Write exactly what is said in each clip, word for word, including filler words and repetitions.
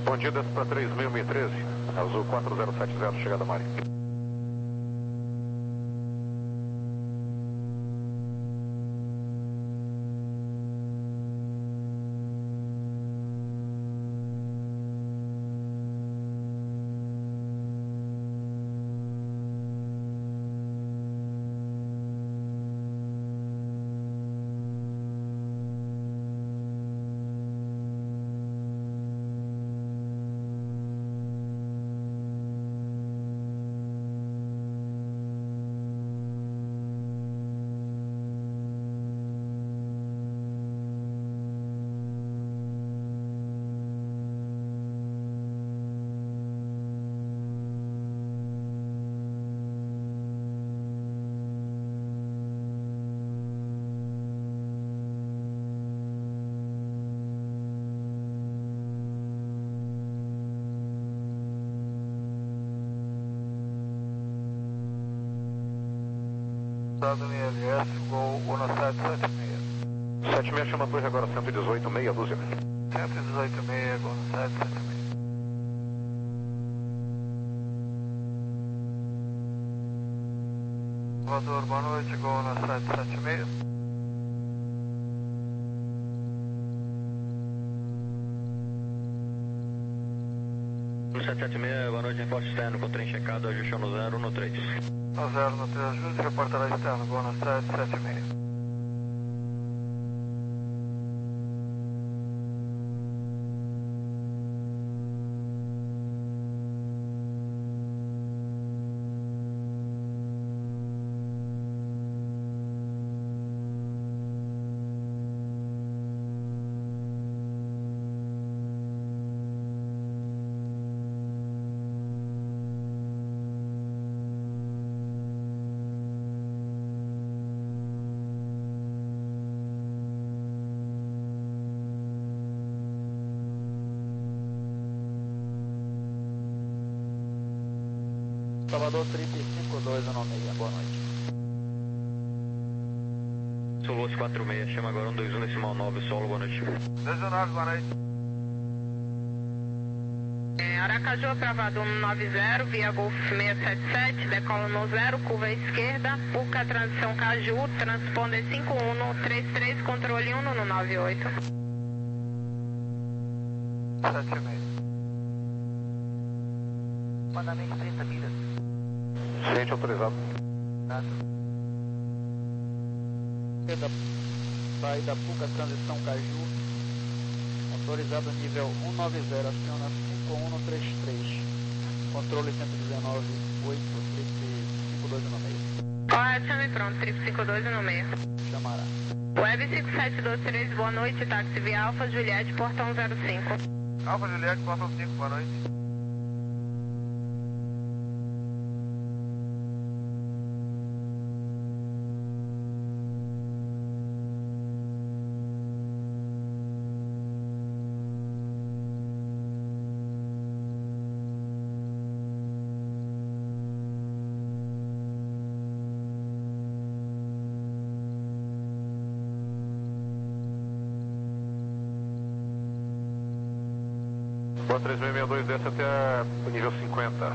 Bom dia, desce para três mil e treze, Azul quatro zero sete zero, chegada Mari. Estado em L S, Gol um sete sete seis. sete seis chama torre agora, cento e dezoito, meia dúzia. cento e dezoito, meia, Gol sete sete seis. Voador, boa noite, Gol sete sete seis. sete sete seis, boa noite, reforço externo com trem checado, ajuste no zero no três. No zero no três, ajuste, reportará externo, Gol sete sete seis. Salvador trinta e cinco, dois um seis, boa noite. Solos quatro seis, chama agora um dois um decimal nove, solo, boa noite. dezenove, boa noite. É, Aracaju, aprovado um nove zero, via Golf seis sete sete, decola no zero, curva à esquerda, U C A transição Caju, transponder cinco um três três, controle um no nove oito. sete seis. Mandamento trinta milhas. Ciente autorizado. Nada. Saída, saída P U C A transição Caju, autorizado nível um nove zero, aciona cinco um três três, controle cento e dezenove, oito, triplo cinco dois um seis. Correto, chame pronto, triplo cinco dois um seis. Chamará. Web cinco sete dois três, boa noite, táxi via Alfa Juliette, portão zero cinco. Alfa Juliette, portão cinco, boa noite. Boa três seis seis dois, desce até o nível cinquenta.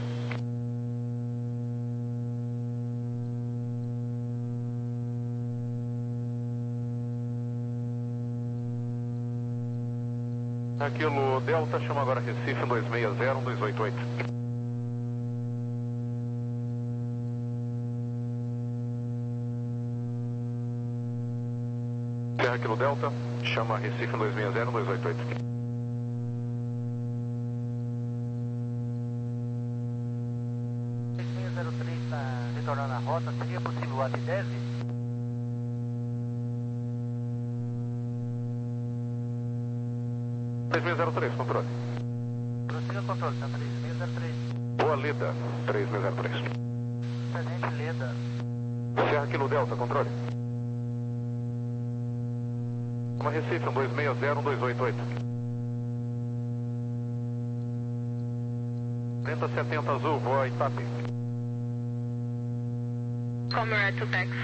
Aquilo Delta, chama agora Recife um dois seis zero, um dois oito oito. Serra Aquilo Delta, chama Recife um dois seis zero, um dois oito oito. seis seis zero três está retornando à rota, seria possível o A T dez? três seis zero três, controle. Prossiga o controle, tá três seis zero três. Boa Leda, três seis zero três. Tenente Leda. Serra Aquilo Delta, controle. Chama Recife um dois seis zero, um dois oito oito. trinta setenta Azul, voa Itape. Comrade to Tex.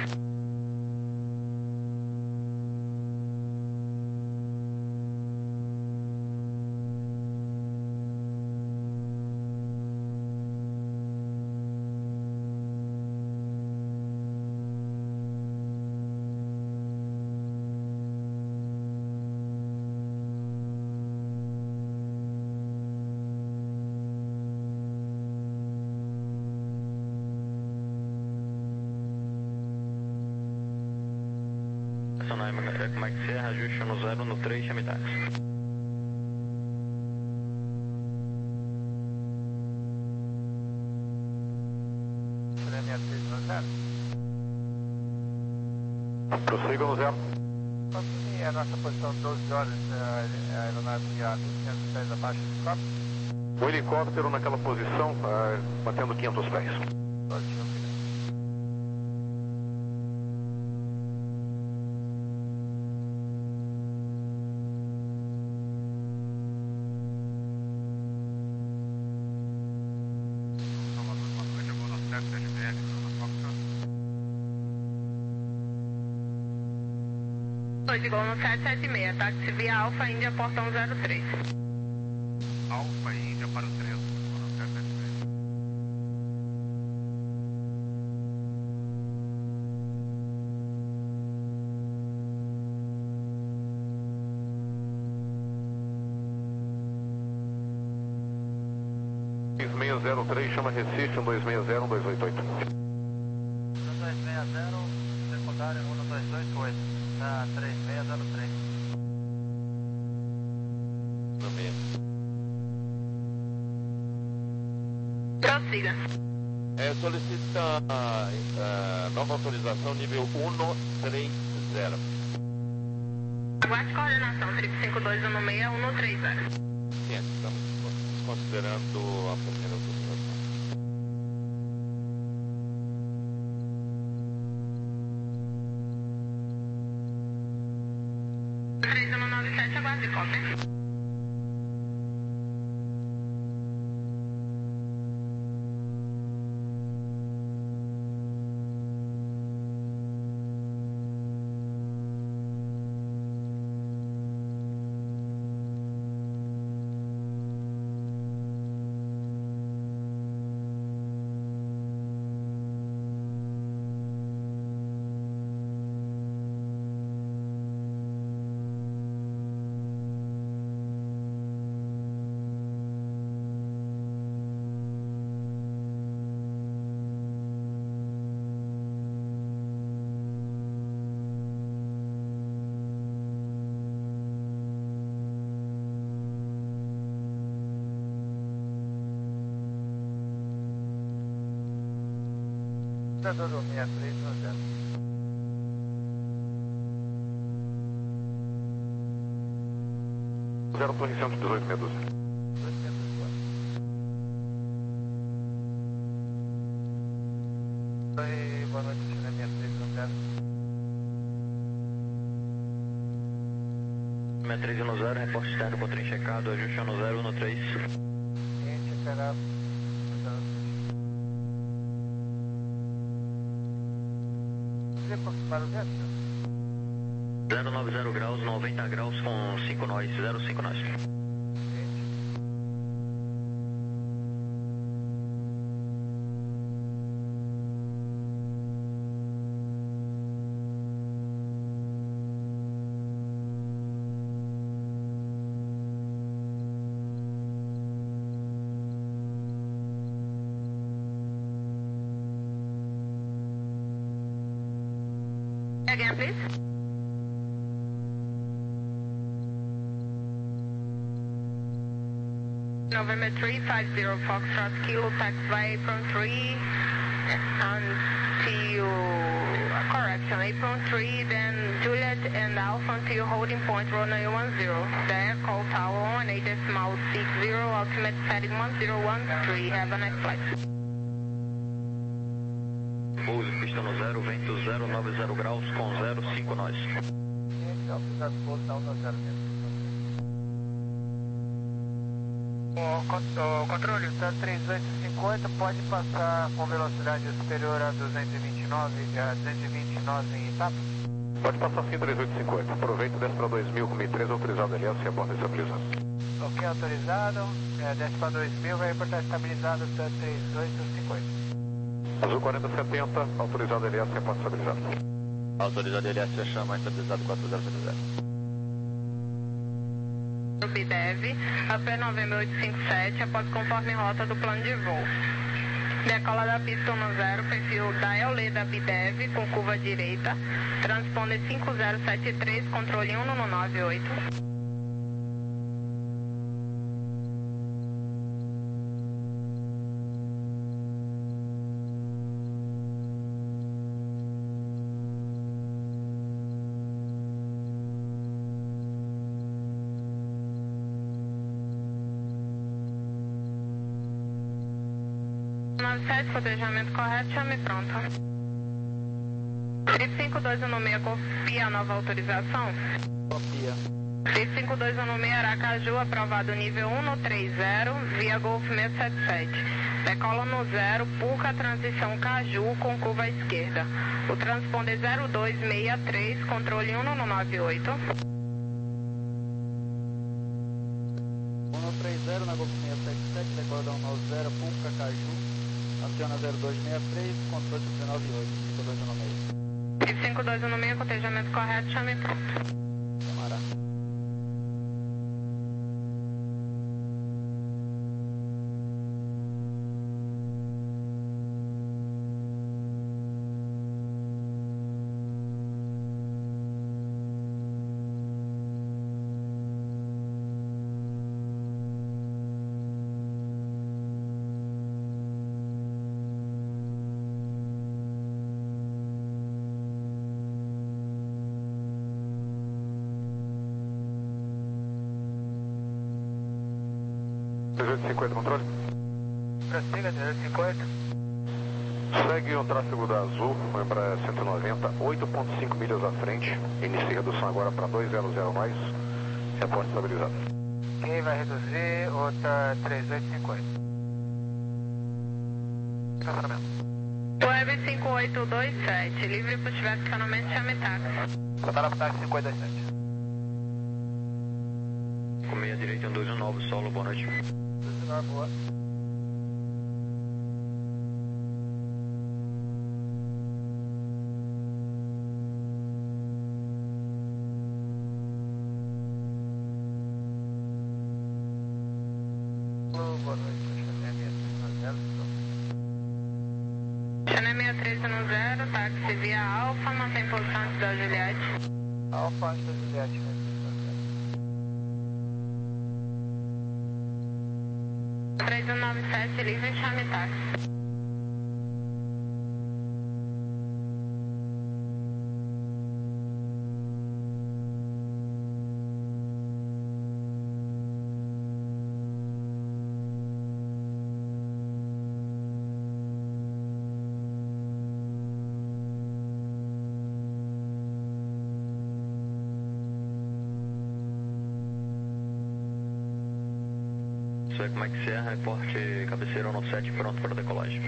Sonai Mike Serra, ajuste no zero no três, chame táxi. Prossiga no zero. É a nossa posição doze horas, a aeronave a mil quinhentos pés abaixo do helicóptero. O helicóptero naquela posição, uh, batendo quinhentos pés. Ótimo. dois igual no sete sete seis, táxi via Alfa Índia, portão zero três. Alfa Índia para o três, no sete sete seis. dois seis zero três, chama Recife, um dois seis zero, um dois oito oito. um dois seis zero, secundário um dois oito oito, tá três seis zero três. No meio. Prossiga. É, solicita a, a nova autorização nível um três zero. Aguarde coordenação, triplo cinco dois um seis um três zero. Sim, estamos considerando a primeira autorização. três um nove sete, aguarde cópia. Cidadão sessenta e três no zero. zero Torre cento e dezoito, meia dúzia. Oi, boa noite, sessenta e três no zero. sessenta e três no zero, reporte externo com trem checado, ajuste no zero no três. Cliente esperado. Aproximar o vento? zero nove zero graus, noventa graus com cinco nós, zero cinco nós. Again, please. November three five zero Foxtrot Kilo, taxiway apron three until, uh, correction, apron three, then Juliet and Alpha until holding point runway one zero. There, call tower one, eight decimal six zero, ultimate heading one zero one three. Have a nice flight. Pouso, pista no zero, vento zero nove zero graus com zero cinco nós. Cliente, autorizado pouso na um zero mesmo. O controle, está três oito cinco oito, pode passar com velocidade superior a duzentos e vinte e nove, a duzentos e vinte e nove em etapa? Pode passar sim, três oito cinco oito. Aproveita e desce para dois mil, com três autorizado L S e a borda estabilizada. Ok, autorizado, é, desce para dois mil, vai reportar estabilizado da três oito cinco oito. Azul quarenta setenta, autorizado L S e a borda estabilizada. Autorizado L S, chama estabilizado quatro zero zero zero. B D E V, a P nove oito cinco sete, após conforme rota do plano de voo. Decola da pista um zero, perfil da Eoleda Bidev com curva direita. Transponder cinco zero sete três, controle um no nove oito. nove sete, cotejamento correto, chame pronto. três cinco dois um seis, copia a nova autorização. Copia. três cinco dois um seis, Aracaju, aprovado nível um no três zero, via Golf seiscentos e setenta e sete. Decola no zero, Puca, transição Caju, com curva à esquerda. O transponder zero dois seis três, controle um no nove oito. um no três zero, na Golf seiscentos e setenta e sete, decola da um nove zero, Puca, Caju. Aciona zero dois seis três, controle dezenove oito, cinco dois um seis. cinco dois um seis, cotejamento correto, chame pronto. Camará. trezentos e cinquenta, controle. Prossiga, trezentos e cinquenta. Segue o tráfego da Azul, vai para cento e noventa, oito ponto cinco milhas à frente. Inicia redução agora para duzentos mais. Reporte estabilizado. Quem vai reduzir? Outra trezentos e cinquenta. Estacionamento. Web cinco oito dois sete, livre para estiver estacionamento, chame táxi. Cantará para táxi cinquenta e sete. Com meia direita, um dois um nove, solo, boa noite. Boa. Boa noite, Channel seis três um zero, táxi via Alfa, mantém posição antes da Juliette. Alfa antes da Juliette, né? três um nove sete, livre, chame táxi. Sueco Mike Sierra, reporte cabeceira um sete, pronto para decolagem.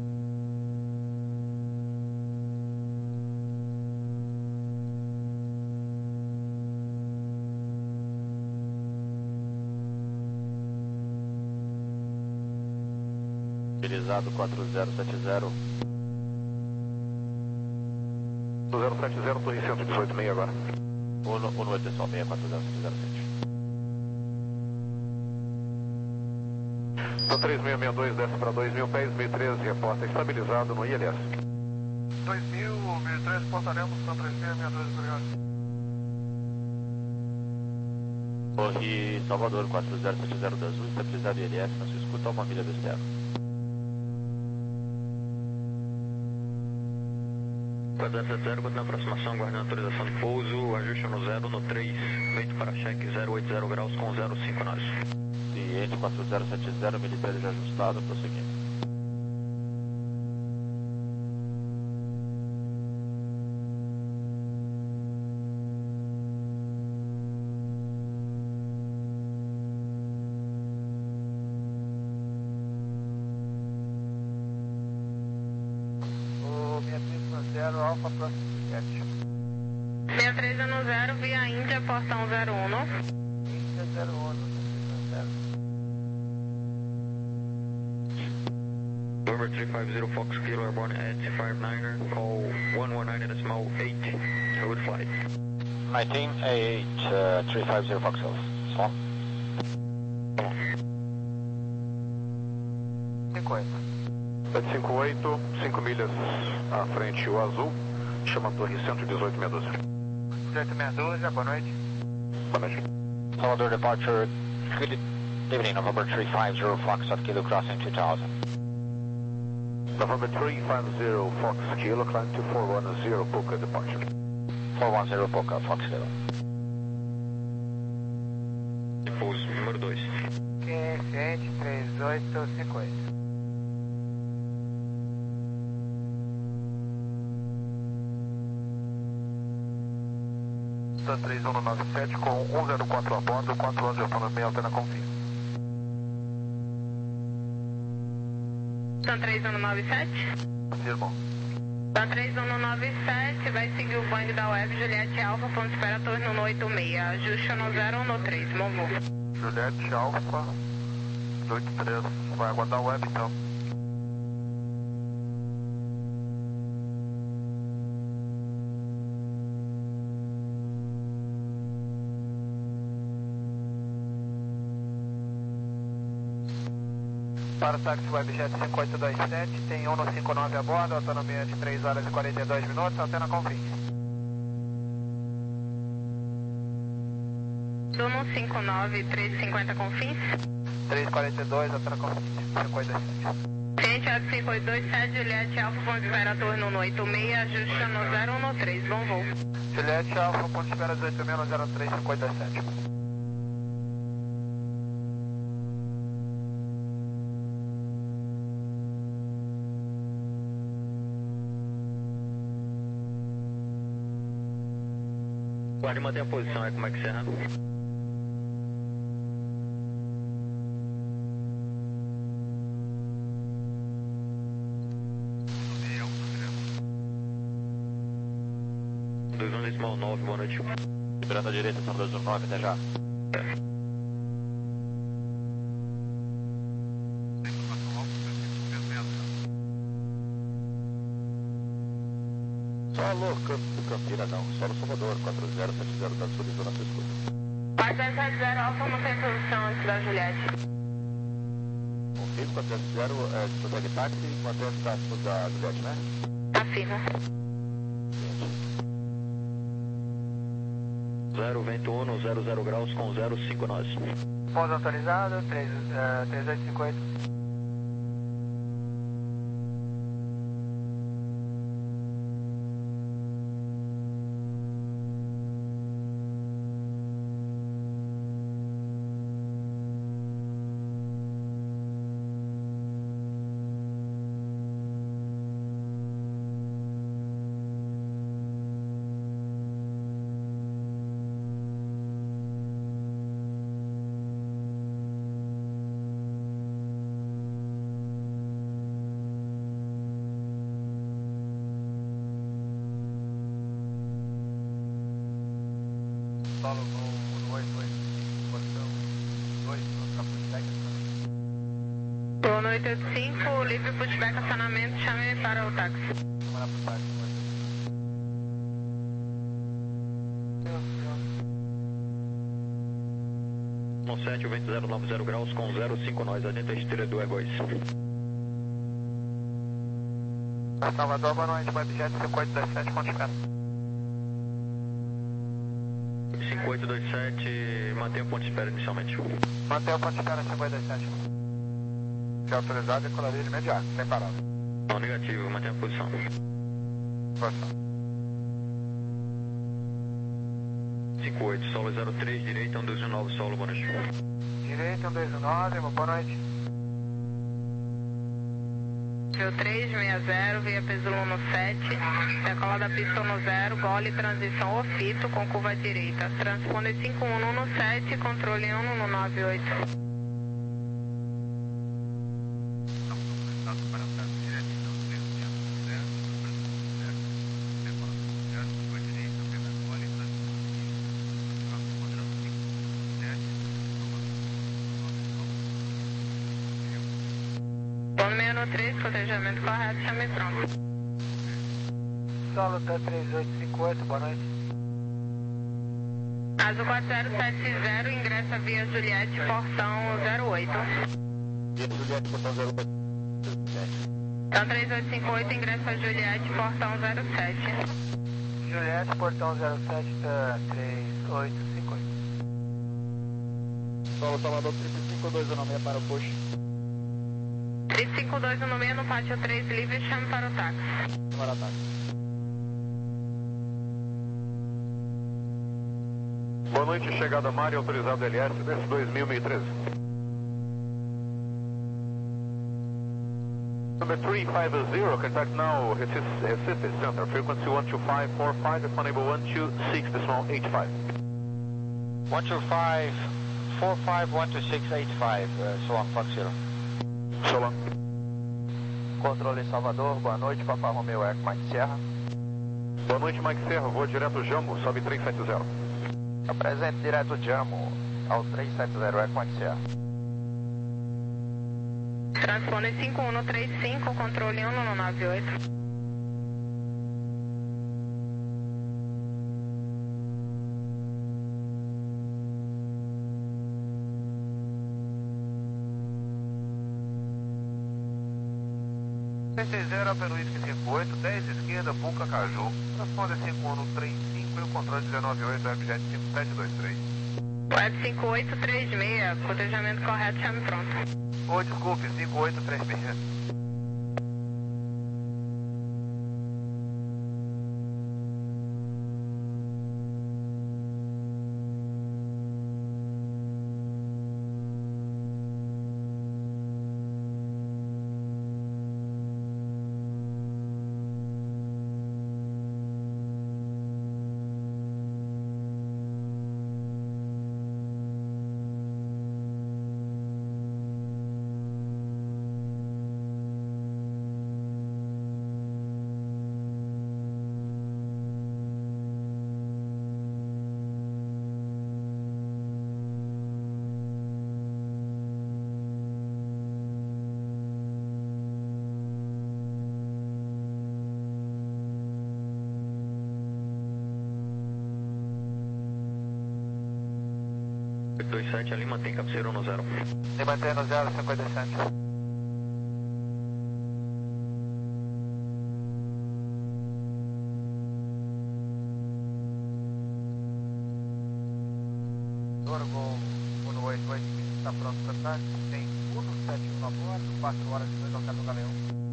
Utilizado quatro zero sete zero. zero sete zero, torre cento e dezoito meia agora. um no oito decimal seis quatro zero sete zero sete. No três mil seiscentos e sessenta e dois, desce para dois mil pés, mil e treze, reporta estabilizado no I L S. dois mil, mil e treze, portaremos para três mil seiscentos e sessenta e dois, obrigado. Torre Salvador quatro zero sete zero da Azul, estabilizado I L S, na sua escuta, uma milha do externo. quatro zero sete zero, continua a aproximação, guardando a autorização de pouso, ajuste no zero no três, vento para cheque zero oito zero graus com zero cinco nós. Ciente quatro zero sete zero, militares ajustado, prosseguindo. O seis três um zero, Alfa próximo sete. seis três um zero, via Índia, portão zero um. Índia zero um. November three five zero Fox Kilo Airborne at five niner, call one one nine decimal eight, road flight. nineteen A eight, uh, three five zero Fox Hill. Small. cinquenta. sete cinco oito, cinco milhas à frente o azul, chama a torre cento e dezoito meia dúzia. dezoito meia dúzia, boa noite. Boa noite. Salvador departure, good evening, November three five zero, Foxtrot Kilo crossing two thousand. November three five zero, Fox Kilo, climb to four one zero, Puka departure. four one zero, Puka, Fox Kilo. Pouso, número dois. Ok, ciente, três oito cinco oito. três um nove sete com um zero quatro a bordo, quatro onze Japão meia altena confio. São três um nove sete? Irmão. São três um nove sete, vai seguir o banho da Web Juliette Alfa, ponto espera torre no oito seis, ajuste no zero no três, bom voo. Juliette Alfa, oito três, vai aguardar o Web então. Para o táxi Webjet cinco oito dois sete, tem um no cinco nove a bordo, autonomia de três horas e quarenta e dois minutos, antena confins. Dono cinco nove, três cinquenta confins. três quarenta e dois, antena confins, cinco oito dois sete. Ciente a cinco oito dois sete, Juliette Alfa, ponto espera torre no oito seis, ajuste no zero no três, bom voo. Juliette Alfa, ponto espera dezoito seis no zero três, cinco oito dois sete. Pode manter a posição aí, como é que você erra? dois um decimal nove, boa noite. Liberando a direita, são dois um nove, até já. Solo Campina não, solo Salvador, quatro zero sete zero da Sul, zona sua escuta. quatro zero sete zero, Alfa, não tem posição antes da Juliette. Ok, quatro zero zero, é, consegue táxi e mantém o status da Juliette, né? Afirma. zero, vento um, zero zero graus com zero cinco nós. Pouso autorizado, três oito cinco oito. Solo no oito oito, posição dois, para pushback. Tô no oito oito cinco, livre pushback acionamento, chame para o táxi. Vamos lá pro táxi. um sete, o vento zero nove zero graus com zero cinco nós, adentro a esteira do Egois. Salvador, boa noite, Webjet cinco oito dois sete, ponto espera. cinco oito dois sete, mantenha o ponto de espera inicialmente. Mantém o ponto de espera cinco oito dois sete. Se autorizado, decolaria de imediato, sem parada. Não, negativo, mantenha a posição. Posição. cinco oito, solo zero três, direita, um dois um nove, solo, boa noite. Direita, um dois um nove, boa noite. Rio três seis zero, via Pesulo no sete, decola da pista no zero, gole transição ofito com curva direita. Transponder cinco um no sete, controle um no nove oito. três, cotejamento correto, chame pronto. Solo T três oito cinco oito, boa noite. Azul quatro zero sete zero, ingressa via Juliette, portão zero oito. Via Juliette, portão zero oito. Então três oito cinco oito, ingresso a Juliette, portão zero sete. Juliette, portão zero sete, tá três oito cinco oito. Solo Salvador três cinco dois um seis para o push. três cinco dois um seis no pátio três livre, chame para o táxi. Para o táxi. Boa noite, chegada Mari, autorizado L S, desce dois mil, meio treze. Number three five zero, contact now Recife, Recife Center, frequency one two five four five, if unable one two six, decimal eight five. one two five four five one two six eight five, uh, so long, Fox Zero. So long. Controle Salvador, boa noite, Papa Romeo Eco, Mike Serra. Boa noite, Mike Serra, vou direto Jambo, sobe três sete zero. Apresente direto Jambo, ao três sete zero, Eco, Mike Serra. Transponder cinco um três cinco, controle um no nove oito. sessenta zero, Peruísque cinco oito, dez esquerda, Puca Caju. Transponder cinco um três cinco e o controle dezenove oito, Webjet cinco sete dois três. Web cinco oito três seis, cotejamento correto, chame pronto. Oi, desculpe, cinco oito três seis. dois sete, ali mantém cabeceira no zero. E mantém no zero cinquenta e sete. Dorgo um oito oito, está pronto para táxi. Tem um sete um a bordo, quatro horas e dois ao Cabo Galeão.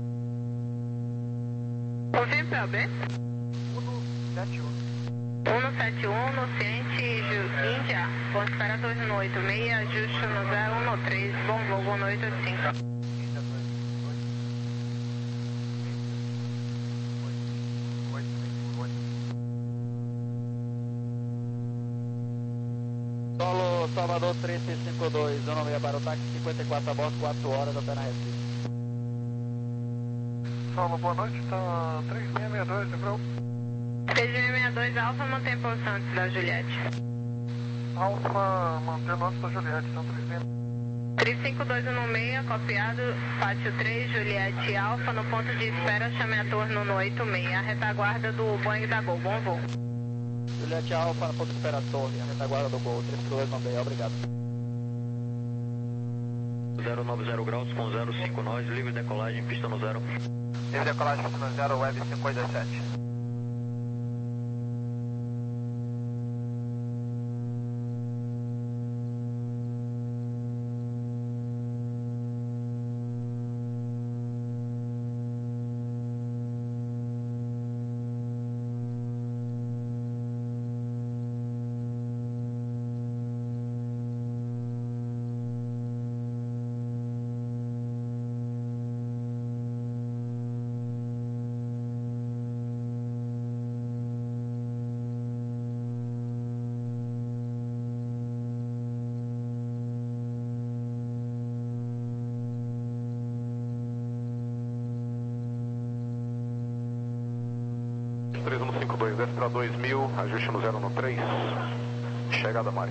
Confirme para B. um sete um. um sete um, no Ciente, Índia, ponto espera dois no oito seis, ajuste no zero um no três, bom voo, boa noite, oito cinco. Solo Salvador três cinco dois um seis para o táxi, cinquenta e quatro a bordo, quatro horas até na Recife. Solo, boa noite, tá três seis seis dois, lembrou? três seis seis dois Alfa, mantém posição antes da Juliette. Alfa, mantendo antes da Juliette, então três seis. três cinco dois um seis, copiado, pátio três, Juliette Alfa, no ponto de espera, chame a torno no oito seis, a retaguarda do Boeing da Gol, bom voo. Juliette Alfa, no ponto de espera torre, a retaguarda do Gol, três cinco dois um seis, obrigado. zero nove zero graus com zero cinco nós, livre decolagem, pista no zero. Livre decolagem, pista no zero, Web cinco oito sete. três um cinco dois, desce para dois mil, ajuste no zero no três, chegada Mari.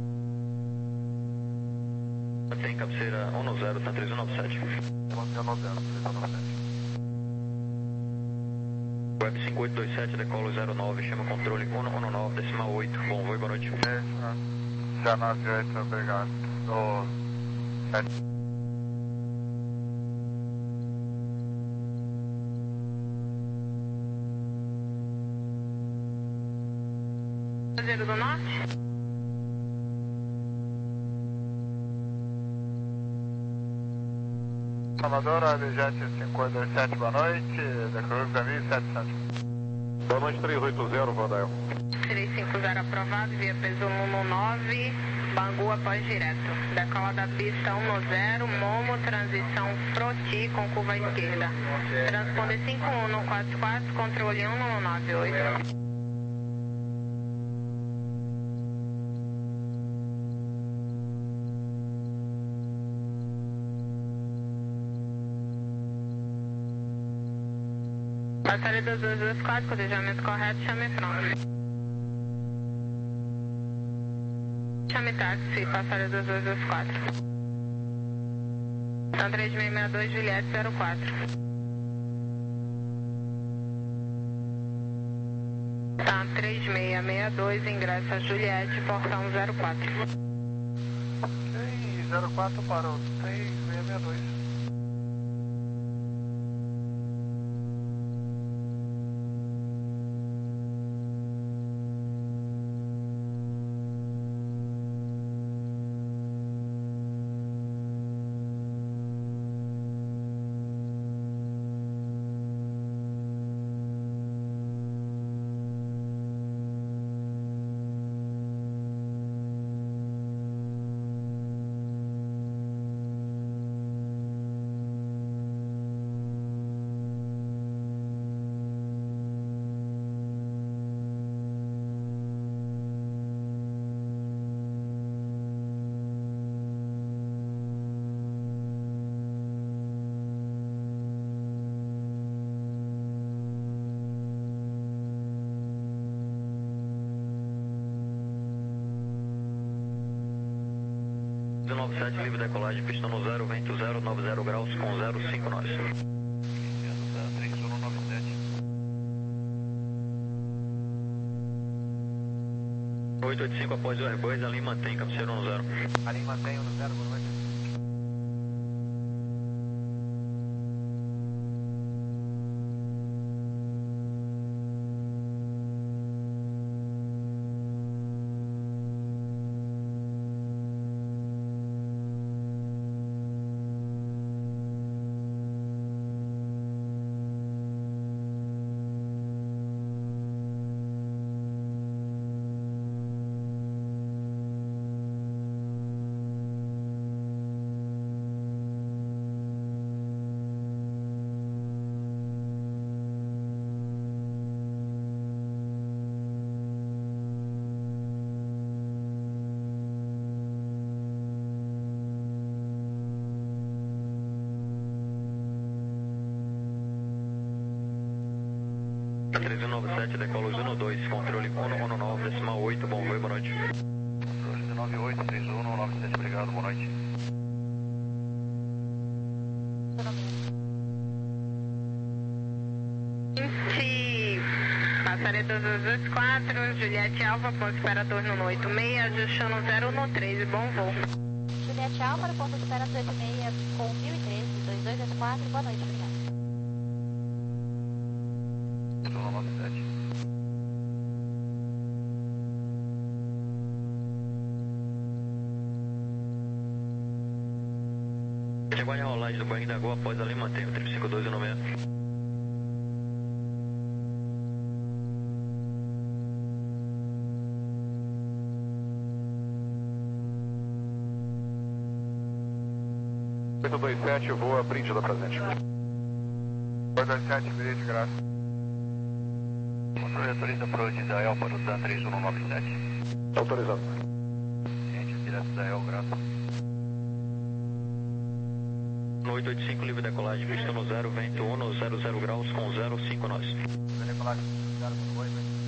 Tem cabeceira um no zero, tá três um nove sete. um nove zero, três um nove sete. Web cinco oito dois sete, decolo zero nove, chama controle um um nove, decimal oito, bom voo e boa noite. zero nove oito, obrigado. Oh, Cruzeiro do Norte. Salvador, Abjet cinco dois sete, boa noite, decolou mil e setecentos. Boa noite, trezentos e oitenta, Vandael. trezentos e cinquenta aprovado, via peso cento e nove, Bangu após direto. Decola da pista cento, Momo, transição Froti com curva esquerda. Transponder cinco um quatro quatro, controle cento e noventa e oito. Passaria dois dois dois quatro, codejamento correto, chame pronto. Chame táxi, passaria dois dois dois quatro. São três seis seis dois, Juliette zero quatro. Tá, três seis seis dois, ingresso a Juliette, portão zero quatro. Ok, zero quatro parou, três seis seis dois. nove sete, livre decolagem, pista no zero, vento zero, noventa graus com zero cinco nós. três um nove sete. oito oito cinco após o Airbus, ali mantém, cabeceiro no zero. Ali mantém no zero, boa noite. treze noventa e sete, decola uno dois, controle cento e nove, decimal oito, bom voo, boa noite. Controle nove oito, três um nove sete, obrigado, boa noite. Passaria dois dois dois quatro, Juliette Alfa, ponto esperador no oito seis, ajustando zero no três, bom voo. Juliette Alfa, no ponto esperador oito seis, com mil e treze, dois dois dois quatro, boa noite, obrigado. Chegou a rolagem do Boeing da Gol após ali mantém o três cinco dois no meio. oito dois sete, voa print da presente. oito dois sete, bilhete, graça. Controle autoriza para o Israel para o D A N três um nove sete. Autorizado. Gente, direto Israel, graça. No oito oito cinco, livre decolagem, pista no zero, vento um, zero zero graus com zero cinco nós. Decolagem, zero,